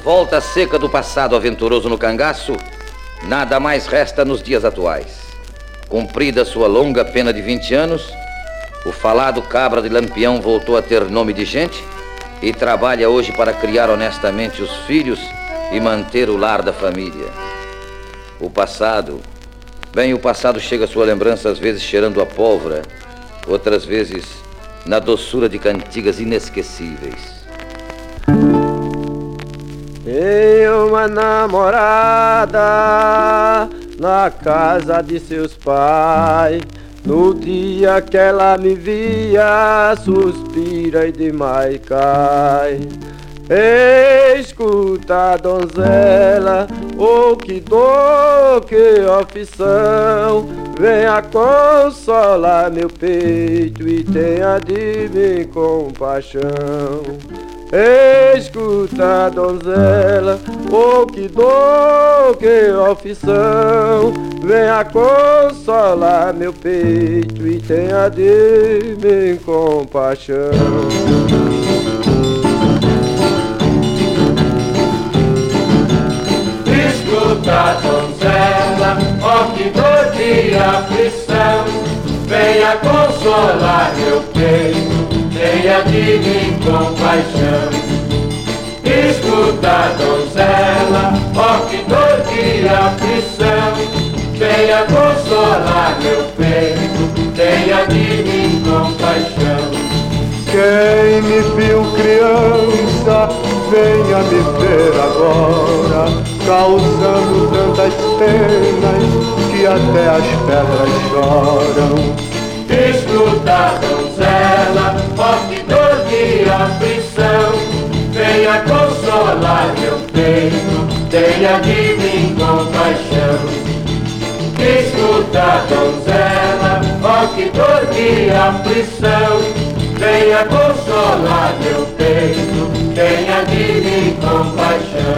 Volta seca do passado aventuroso no cangaço, nada mais resta nos dias atuais. Cumprida sua longa pena de 20 anos, o falado cabra de Lampião voltou a ter nome de gente e trabalha hoje para criar honestamente os filhos e manter o lar da família. O passado, bem, o passado chega à sua lembrança às vezes cheirando a pólvora, outras vezes na doçura de cantigas inesquecíveis. Tenho uma namorada na casa de seus pais. No dia que ela me via, suspira e demais cai. Escuta, donzela, oh que dor, que aflição. Venha consolar meu peito e tenha de mim compaixão. Escuta, donzela, oh que dor, que aflição. Venha consolar meu peito e tenha de mim compaixão. Escuta, donzela, ó que dor de aflição. Venha consolar meu peito, tenha de mim compaixão. Escuta, donzela, ó que dor de aflição. Venha consolar meu peito, tenha de mim compaixão. Quem me viu criança, venha me ver agora, causando tantas penas que até as pedras choram. Escuta, donzela, ó que dor de aflição. Venha consolar meu peito, tenha de mim compaixão. Escuta, donzela, ó que dor de aflição. Venha consolar meu peito, tenha de mim compaixão.